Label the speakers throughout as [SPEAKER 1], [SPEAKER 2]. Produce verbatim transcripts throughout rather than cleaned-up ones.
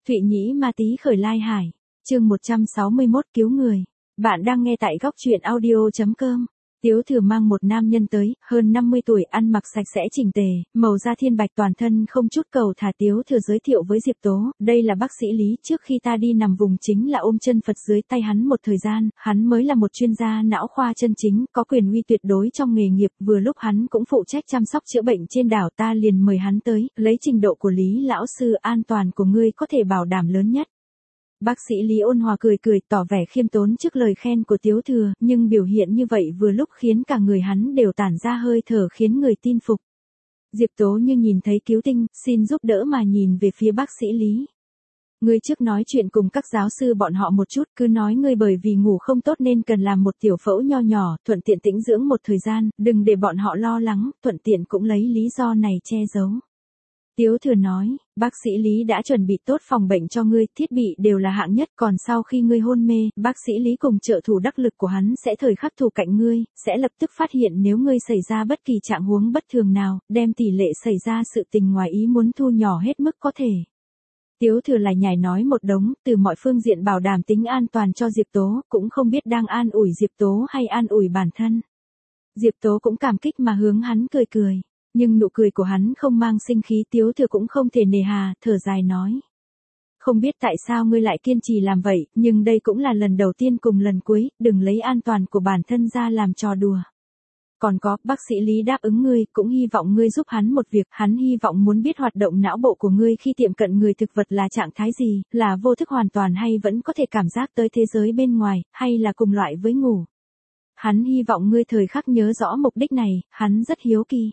[SPEAKER 1] Thụy Nhĩ Ma Tý khởi lai hải. Chương một trăm sáu mươi mốt cứu người. Bạn đang nghe tại góc truyện audio chấm com. Tiếu Thừa mang một nam nhân tới, hơn năm mươi tuổi, ăn mặc sạch sẽ chỉnh tề, màu da thiên bạch toàn thân không chút cầu thả. Tiếu Thừa giới thiệu với Diệp Tố, đây là bác sĩ Lý, trước khi ta đi nằm vùng chính là ôm chân Phật dưới tay hắn một thời gian, hắn mới là một chuyên gia não khoa chân chính, có quyền uy tuyệt đối trong nghề nghiệp, vừa lúc hắn cũng phụ trách chăm sóc chữa bệnh trên đảo, ta liền mời hắn tới, lấy trình độ của Lý lão sư, an toàn của ngươi có thể bảo đảm lớn nhất. Bác sĩ Lý ôn hòa cười cười, tỏ vẻ khiêm tốn trước lời khen của Tiếu Thừa, nhưng biểu hiện như vậy vừa lúc khiến cả người hắn đều tản ra hơi thở khiến người tin phục. Diệp Tố như nhìn thấy cứu tinh, xin giúp đỡ mà nhìn về phía bác sĩ Lý. Ngươi trước nói chuyện cùng các giáo sư bọn họ một chút, cứ nói ngươi bởi vì ngủ không tốt nên cần làm một tiểu phẫu nho nhỏ, thuận tiện tĩnh dưỡng một thời gian, đừng để bọn họ lo lắng, thuận tiện cũng lấy lý do này che giấu. Tiếu Thừa nói, bác sĩ Lý đã chuẩn bị tốt phòng bệnh cho ngươi, thiết bị đều là hạng nhất, còn sau khi ngươi hôn mê, bác sĩ Lý cùng trợ thủ đắc lực của hắn sẽ thời khắc thủ cạnh ngươi, sẽ lập tức phát hiện nếu ngươi xảy ra bất kỳ trạng huống bất thường nào, đem tỷ lệ xảy ra sự tình ngoài ý muốn thu nhỏ hết mức có thể. Tiếu Thừa lại nhảy nói một đống, từ mọi phương diện bảo đảm tính an toàn cho Diệp Tố, cũng không biết đang an ủi Diệp Tố hay an ủi bản thân. Diệp Tố cũng cảm kích mà hướng hắn cười cười. Nhưng nụ cười của hắn không mang sinh khí. Tiếu Thừa cũng không thể nề hà, thở dài nói. Không biết tại sao ngươi lại kiên trì làm vậy, nhưng đây cũng là lần đầu tiên cùng lần cuối, đừng lấy an toàn của bản thân ra làm trò đùa. Còn có, bác sĩ Lý đáp ứng ngươi, cũng hy vọng ngươi giúp hắn một việc, hắn hy vọng muốn biết hoạt động não bộ của ngươi khi tiệm cận người thực vật là trạng thái gì, là vô thức hoàn toàn hay vẫn có thể cảm giác tới thế giới bên ngoài, hay là cùng loại với ngủ. Hắn hy vọng ngươi thời khắc nhớ rõ mục đích này, hắn rất hiếu kỳ.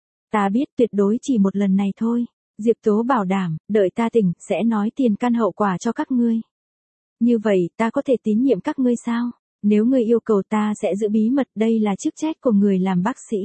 [SPEAKER 1] Ta biết tuyệt đối chỉ một lần này thôi. Diệp Tố bảo đảm, đợi ta tỉnh, sẽ nói tiền căn hậu quả cho các ngươi. Như vậy, ta có thể tín nhiệm các ngươi sao? Nếu ngươi yêu cầu ta sẽ giữ bí mật, đây là chức trách của người làm bác sĩ.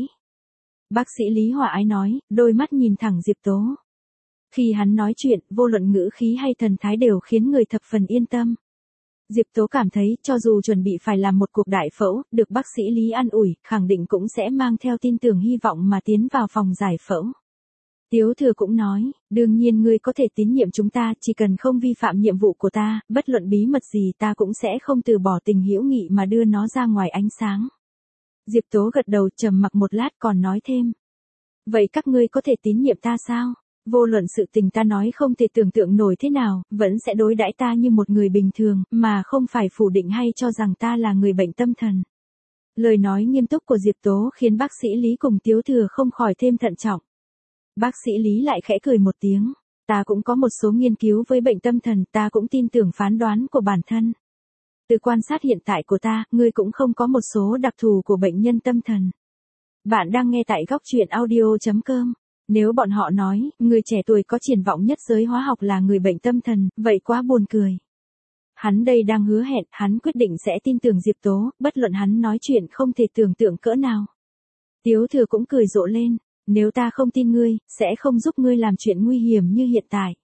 [SPEAKER 1] Bác sĩ Lý Hòa Ái nói, đôi mắt nhìn thẳng Diệp Tố. Khi hắn nói chuyện, vô luận ngữ khí hay thần thái đều khiến người thập phần yên tâm. Diệp Tố cảm thấy, cho dù chuẩn bị phải làm một cuộc đại phẫu, được bác sĩ Lý an ủi, khẳng định cũng sẽ mang theo tin tưởng hy vọng mà tiến vào phòng giải phẫu. Tiếu Thừa cũng nói, đương nhiên ngươi có thể tín nhiệm chúng ta, chỉ cần không vi phạm nhiệm vụ của ta, bất luận bí mật gì ta cũng sẽ không từ bỏ tình hữu nghị mà đưa nó ra ngoài ánh sáng. Diệp Tố gật đầu, trầm mặc một lát còn nói thêm. Vậy các ngươi có thể tín nhiệm ta sao? Vô luận sự tình ta nói không thể tưởng tượng nổi thế nào, vẫn sẽ đối đãi ta như một người bình thường, mà không phải phủ định hay cho rằng ta là người bệnh tâm thần. Lời nói nghiêm túc của Diệp Tố khiến bác sĩ Lý cùng Tiếu Thừa không khỏi thêm thận trọng. Bác sĩ Lý lại khẽ cười một tiếng. Ta cũng có một số nghiên cứu với bệnh tâm thần, ta cũng tin tưởng phán đoán của bản thân. Từ quan sát hiện tại của ta, ngươi cũng không có một số đặc thù của bệnh nhân tâm thần. Bạn đang nghe tại góc truyện audio chấm com. Nếu bọn họ nói, người trẻ tuổi có triển vọng nhất giới hóa học là người bệnh tâm thần, vậy quá buồn cười. Hắn đây đang hứa hẹn, hắn quyết định sẽ tin tưởng Diệp Tố, bất luận hắn nói chuyện không thể tưởng tượng cỡ nào. Tiếu Thừa cũng cười rộ lên, nếu ta không tin ngươi, sẽ không giúp ngươi làm chuyện nguy hiểm như hiện tại.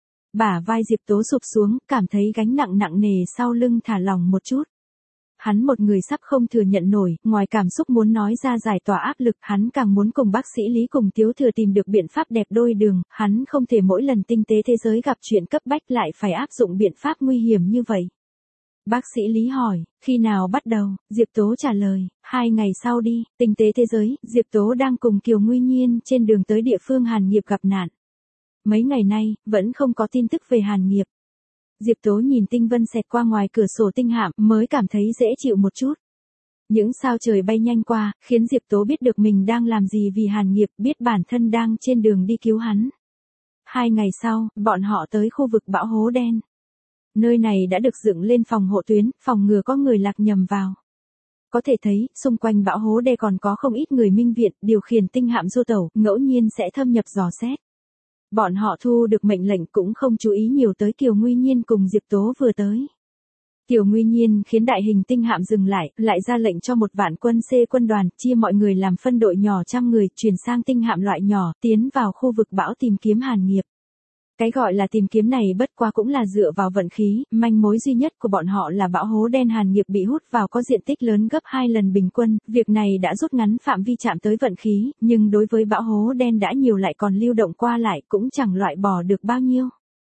[SPEAKER 1] Bả vai Diệp Tố sụp xuống, cảm thấy gánh nặng nặng nề sau lưng thả lỏng một chút. Hắn một người sắp không thừa nhận nổi, ngoài cảm xúc muốn nói ra giải tỏa áp lực, hắn càng muốn cùng bác sĩ Lý cùng Tiếu Thừa tìm được biện pháp đẹp đôi đường, hắn không thể mỗi lần tinh tế thế giới gặp chuyện cấp bách lại phải áp dụng biện pháp nguy hiểm như vậy. Bác sĩ Lý hỏi, khi nào bắt đầu? Diệp Tố trả lời, hai ngày sau đi. Tinh tế thế giới, Diệp Tố đang cùng Kiều Nguy Nhiên trên đường tới địa phương Hàn Nghiệp gặp nạn. Mấy ngày nay, vẫn không có tin tức về Hàn Nghiệp. Diệp Tố nhìn tinh vân xẹt qua ngoài cửa sổ tinh hạm, mới cảm thấy dễ chịu một chút. Những sao trời bay nhanh qua, khiến Diệp Tố biết được mình đang làm gì vì Hàn Nghiệp, biết bản thân đang trên đường đi cứu hắn. Hai ngày sau, bọn họ tới khu vực bão hố đen. Nơi này đã được dựng lên phòng hộ tuyến, phòng ngừa có người lạc nhầm vào. Có thể thấy, xung quanh bão hố đen còn có không ít người minh viện, điều khiển tinh hạm du tẩu, ngẫu nhiên sẽ thâm nhập dò xét. Bọn họ thu được mệnh lệnh cũng không chú ý nhiều tới Kiều Nguy Nhiên cùng Diệp Tố vừa tới. Kiều Nguy Nhiên khiến đại hình tinh hạm dừng lại, lại ra lệnh cho một vạn quân C quân đoàn, chia mọi người làm phân đội nhỏ trăm người, chuyển sang tinh hạm loại nhỏ, tiến vào khu vực bão tìm kiếm Hàn Nghiệp. Cái gọi là tìm kiếm này bất quá cũng là dựa vào vận khí, manh mối duy nhất của bọn họ là bão hố đen Hàn Nghiệp bị hút vào có diện tích lớn gấp hai lần bình quân, việc này đã rút ngắn phạm vi chạm tới vận khí, nhưng đối với bão hố đen đã nhiều lại còn lưu động qua lại cũng chẳng loại bỏ được bao nhiêu.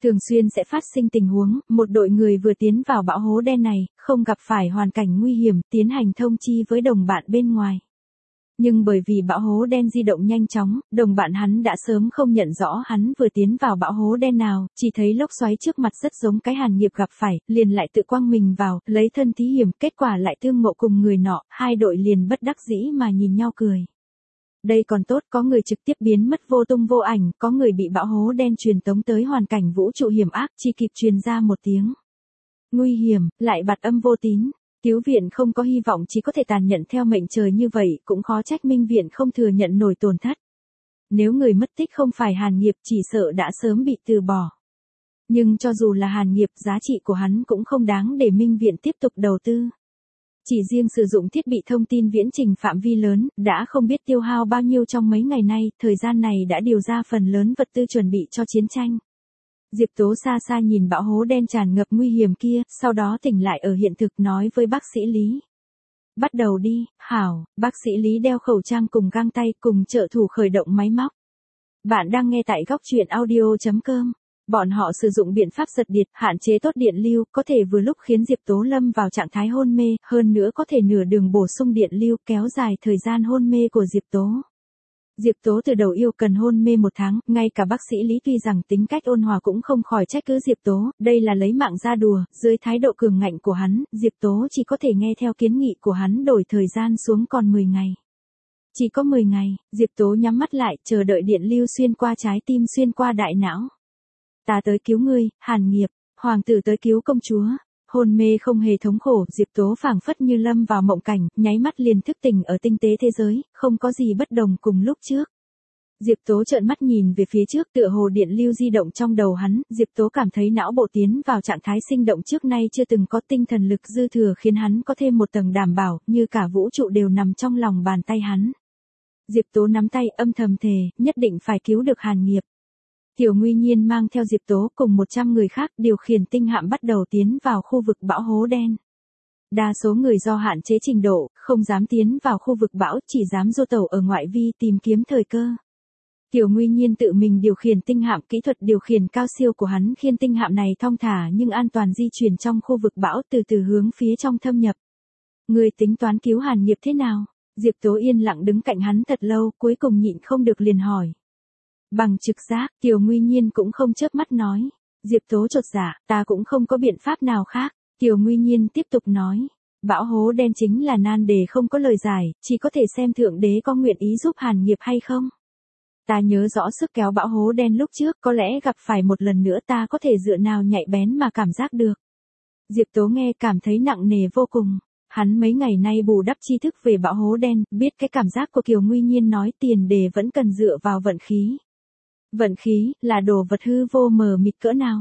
[SPEAKER 1] Thường xuyên sẽ phát sinh tình huống, một đội người vừa tiến vào bão hố đen này, không gặp phải hoàn cảnh nguy hiểm, tiến hành thông chi với đồng bạn bên ngoài. Nhưng bởi vì bão hố đen di động nhanh chóng, đồng bạn hắn đã sớm không nhận rõ hắn vừa tiến vào bão hố đen nào, chỉ thấy lốc xoáy trước mặt rất giống cái Hàn Nghiệp gặp phải, liền lại tự quăng mình vào, lấy thân thí hiểm, kết quả lại tương ngộ cùng người nọ, hai đội liền bất đắc dĩ mà nhìn nhau cười. Đây còn tốt, có người trực tiếp biến mất vô tung vô ảnh, có người bị bão hố đen truyền tống tới hoàn cảnh vũ trụ hiểm ác, chỉ kịp truyền ra một tiếng nguy hiểm, lại bặt âm vô tín. Cứu viện không có hy vọng, chỉ có thể tàn nhận theo mệnh trời, như vậy cũng khó trách Minh viện không thừa nhận nổi tổn thất. Nếu người mất tích không phải Hàn Nghiệp, chỉ sợ đã sớm bị từ bỏ. Nhưng cho dù là Hàn Nghiệp, giá trị của hắn cũng không đáng để Minh viện tiếp tục đầu tư. Chỉ riêng sử dụng thiết bị thông tin viễn trình phạm vi lớn, đã không biết tiêu hao bao nhiêu trong mấy ngày nay, thời gian này đã điều ra phần lớn vật tư chuẩn bị cho chiến tranh. Diệp Tố xa xa nhìn bão hố đen tràn ngập nguy hiểm kia, sau đó tỉnh lại ở hiện thực nói với bác sĩ Lý. Bắt đầu đi, hảo, bác sĩ Lý đeo khẩu trang cùng găng tay cùng trợ thủ khởi động máy móc. Bạn đang nghe tại góc truyện audio chấm com. Bọn họ sử dụng biện pháp giật điện, hạn chế tốt điện lưu, có thể vừa lúc khiến Diệp Tố lâm vào trạng thái hôn mê, hơn nữa có thể nửa đường bổ sung điện lưu, kéo dài thời gian hôn mê của Diệp Tố. Diệp Tố từ đầu yêu cần hôn mê một tháng, ngay cả bác sĩ Lý tuy rằng tính cách ôn hòa cũng không khỏi trách cứ Diệp Tố, đây là lấy mạng ra đùa, dưới thái độ cường ngạnh của hắn, Diệp Tố chỉ có thể nghe theo kiến nghị của hắn đổi thời gian xuống còn mười ngày. Chỉ có mười ngày, Diệp Tố nhắm mắt lại, chờ đợi điện lưu xuyên qua trái tim xuyên qua đại não. Ta tới cứu ngươi, Hàn Nghiệp, hoàng tử tới cứu công chúa. Hôn mê không hề thống khổ, Diệp Tố phảng phất như lâm vào mộng cảnh, nháy mắt liền thức tỉnh ở tinh tế thế giới, không có gì bất đồng cùng lúc trước. Diệp Tố trợn mắt nhìn về phía trước, tựa hồ điện lưu di động trong đầu hắn, Diệp Tố cảm thấy não bộ tiến vào trạng thái sinh động trước nay chưa từng có, tinh thần lực dư thừa khiến hắn có thêm một tầng đảm bảo, như cả vũ trụ đều nằm trong lòng bàn tay hắn. Diệp Tố nắm tay âm thầm thề, nhất định phải cứu được Hàn Nghiệp. Tiểu Nguy Nhiên mang theo Diệp Tố cùng một trăm người khác điều khiển tinh hạm bắt đầu tiến vào khu vực bão hố đen. Đa số người do hạn chế trình độ, không dám tiến vào khu vực bão, chỉ dám du tẩu ở ngoại vi tìm kiếm thời cơ. Tiểu Nguy Nhiên tự mình điều khiển tinh hạm, kỹ thuật điều khiển cao siêu của hắn khiến tinh hạm này thong thả nhưng an toàn di chuyển trong khu vực bão, từ từ hướng phía trong thâm nhập. Người tính toán cứu Hàn Nghiệp thế nào? Diệp Tố yên lặng đứng cạnh hắn thật lâu, cuối cùng nhịn không được liền hỏi. Bằng trực giác, Tiểu Nguy Nhiên cũng không chớp mắt nói. Diệp Tố chột dạ, ta cũng không có biện pháp nào khác. Tiểu Nguy Nhiên tiếp tục nói. Bão hố đen chính là nan đề không có lời giải, chỉ có thể xem Thượng Đế có nguyện ý giúp Hàn Nghiệp hay không. Ta nhớ rõ sức kéo bão hố đen lúc trước, có lẽ gặp phải một lần nữa ta có thể dựa nào nhạy bén mà cảm giác được. Diệp Tố nghe cảm thấy nặng nề vô cùng. Hắn mấy ngày nay bù đắp tri thức về bão hố đen, biết cái cảm giác của Kiều Nguy Nhiên nói tiền đề vẫn cần dựa vào vận khí. Vận khí, là đồ vật hư vô mờ mịt cỡ nào?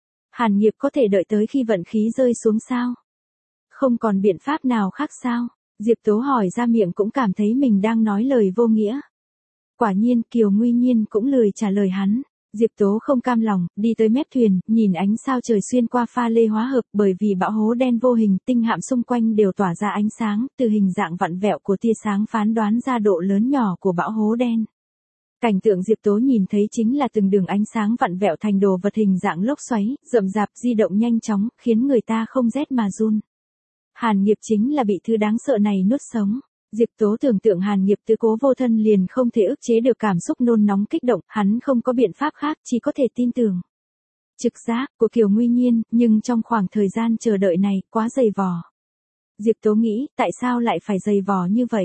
[SPEAKER 1] Hàn Nghiệp có thể đợi tới khi vận khí rơi xuống sao? Không còn biện pháp nào khác sao? Diệp Tố hỏi ra miệng cũng cảm thấy mình đang nói lời vô nghĩa. Quả nhiên, Kiều Nguy Nhiên cũng lười trả lời hắn. Diệp Tố không cam lòng, đi tới mép thuyền, nhìn ánh sao trời xuyên qua pha lê hóa hợp, bởi vì bão hố đen vô hình, tinh hạm xung quanh đều tỏa ra ánh sáng, từ hình dạng vặn vẹo của tia sáng phán đoán ra độ lớn nhỏ của bão hố đen. Cảnh tượng Diệp Tố nhìn thấy chính là từng đường ánh sáng vặn vẹo thành đồ vật hình dạng lốc xoáy, rậm rạp di động nhanh chóng, khiến người ta không rét mà run. Hàn Nghiệp chính là bị thứ đáng sợ này nuốt sống. Diệp Tố tưởng tượng Hàn Nghiệp tứ cố vô thân liền không thể ức chế được cảm xúc nôn nóng kích động, hắn không có biện pháp khác, chỉ có thể tin tưởng. Trực giác của Kiều Nguy Nhiên, nhưng trong khoảng thời gian chờ đợi này, quá dày vò. Diệp Tố nghĩ, tại sao lại phải dày vò như vậy?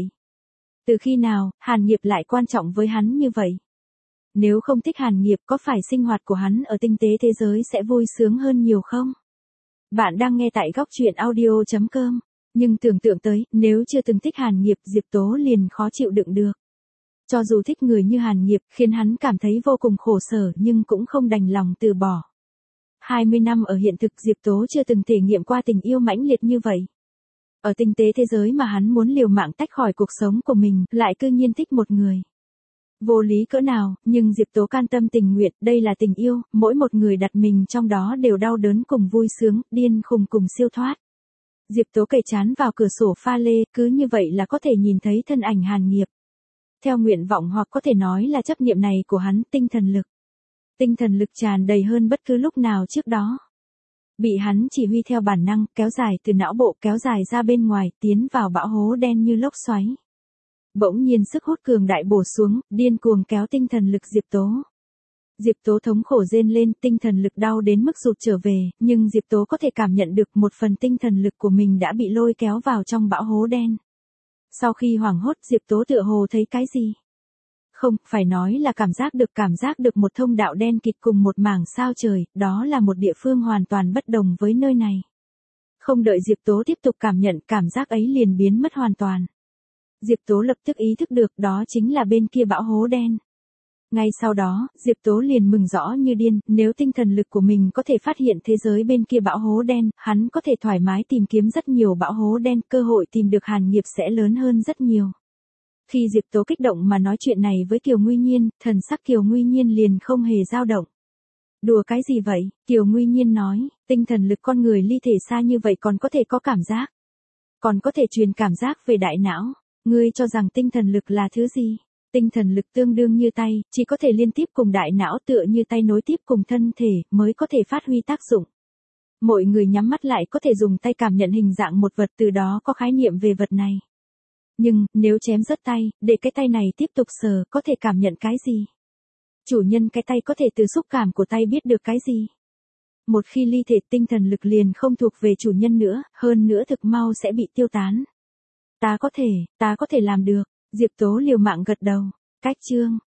[SPEAKER 1] Từ khi nào, Hàn Nghiệp lại quan trọng với hắn như vậy? Nếu không thích Hàn Nghiệp, có phải sinh hoạt của hắn ở tinh tế thế giới sẽ vui sướng hơn nhiều không? Bạn đang nghe tại góc truyện audio chấm com. Nhưng tưởng tượng tới, nếu chưa từng thích Hàn Nghiệp, Diệp Tố liền khó chịu đựng được. Cho dù thích người như Hàn Nghiệp, khiến hắn cảm thấy vô cùng khổ sở nhưng cũng không đành lòng từ bỏ. hai mươi năm ở hiện thực, Diệp Tố chưa từng thể nghiệm qua tình yêu mãnh liệt như vậy. Ở tinh tế thế giới mà hắn muốn liều mạng tách khỏi cuộc sống của mình, lại cư nhiên thích một người. Vô lý cỡ nào, nhưng Diệp Tố can tâm tình nguyện, đây là tình yêu, mỗi một người đặt mình trong đó đều đau đớn cùng vui sướng, điên khùng cùng siêu thoát. Diệp Tố cày chán vào cửa sổ pha lê, cứ như vậy là có thể nhìn thấy thân ảnh Hàn Nghiệp. Theo nguyện vọng hoặc có thể nói là chấp niệm này của hắn, tinh thần lực. Tinh thần lực tràn đầy hơn bất cứ lúc nào trước đó. Bị hắn chỉ huy theo bản năng, kéo dài từ não bộ, kéo dài ra bên ngoài, tiến vào bão hố đen như lốc xoáy. Bỗng nhiên sức hút cường đại bổ xuống, điên cuồng kéo tinh thần lực Diệp Tố. Diệp Tố thống khổ rên lên, tinh thần lực đau đến mức rụt trở về, nhưng Diệp Tố có thể cảm nhận được một phần tinh thần lực của mình đã bị lôi kéo vào trong bão hố đen. Sau khi hoảng hốt, Diệp Tố tựa hồ thấy cái gì? Không, phải nói là cảm giác được cảm giác được một thông đạo đen kịt cùng một mảng sao trời, đó là một địa phương hoàn toàn bất đồng với nơi này. Không đợi Diệp Tố tiếp tục cảm nhận, cảm giác ấy liền biến mất hoàn toàn. Diệp Tố lập tức ý thức được đó chính là bên kia bão hố đen. Ngay sau đó, Diệp Tố liền mừng rõ như điên, nếu tinh thần lực của mình có thể phát hiện thế giới bên kia bão hố đen, hắn có thể thoải mái tìm kiếm rất nhiều bão hố đen, cơ hội tìm được Hàn Nghiệp sẽ lớn hơn rất nhiều. Khi Diệp Tố kích động mà nói chuyện này với Kiều Nguy Nhiên, thần sắc Kiều Nguy Nhiên liền không hề dao động. Đùa cái gì vậy? Kiều Nguy Nhiên nói, tinh thần lực con người ly thể xa như vậy còn có thể có cảm giác. Còn có thể truyền cảm giác về đại não. Ngươi cho rằng tinh thần lực là thứ gì? Tinh thần lực tương đương như tay, chỉ có thể liên tiếp cùng đại não tựa như tay nối tiếp cùng thân thể, mới có thể phát huy tác dụng. Mọi người nhắm mắt lại có thể dùng tay cảm nhận hình dạng một vật, từ đó có khái niệm về vật này. Nhưng, nếu chém rớt tay, để cái tay này tiếp tục sờ, có thể cảm nhận cái gì? Chủ nhân cái tay có thể từ xúc cảm của tay biết được cái gì? Một khi ly thể, tinh thần lực liền không thuộc về chủ nhân nữa, hơn nữa thực mau sẽ bị tiêu tán. Ta có thể, ta có thể làm được. Diệp Tố liều mạng gật đầu. Cách chương